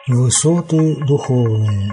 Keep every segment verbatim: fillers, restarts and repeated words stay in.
Высоты духовные.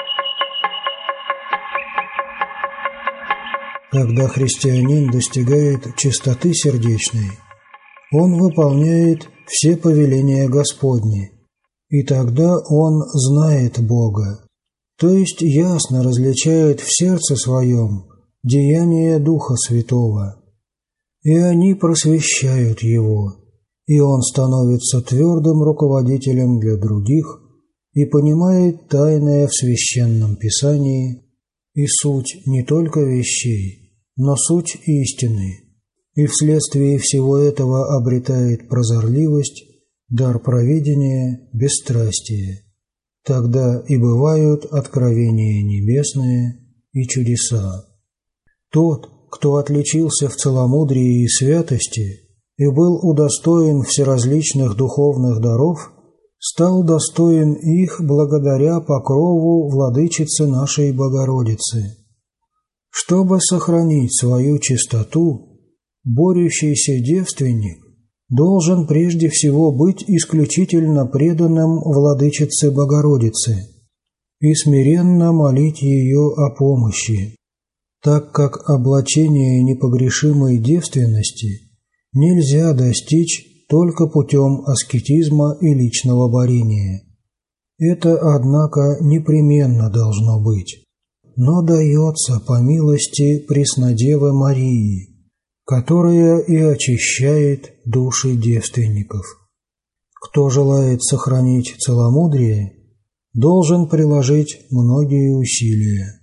Когда христианин достигает чистоты сердечной, он выполняет все повеления Господни, и тогда он знает Бога, то есть ясно различает в сердце своем деяния Духа Святого, и они просвещают его, и он становится твердым руководителем для других и понимает тайное в Священном Писании и суть не только вещей, но суть истины, и вследствие всего этого обретает прозорливость, дар провидения, бесстрастие. Тогда и бывают откровения небесные и чудеса. Тот, кто отличился в целомудрии и святости и был удостоен всеразличных духовных даров, стал достоин их благодаря покрову Владычицы нашей Богородицы. Чтобы сохранить свою чистоту, борющийся девственник должен прежде всего быть исключительно преданным Владычице Богородице и смиренно молить ее о помощи, так как облачение непогрешимой девственности нельзя достичь только путем аскетизма и личного борения. Это, однако, непременно должно быть, но дается по милости Преснодевы Марии, которая и очищает души девственников. Кто желает сохранить целомудрие, должен приложить многие усилия,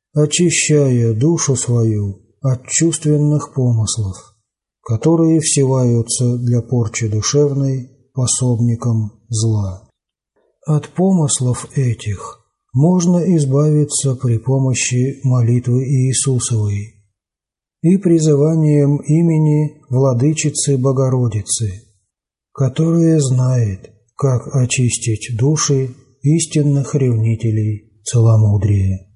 очищая душу свою от чувственных помыслов, которые всеваются для порчи душевной пособником зла. От помыслов этих можно избавиться при помощи молитвы Иисусовой и призыванием имени Владычицы Богородицы, которая знает, как очистить души истинных ревнителей целомудрия.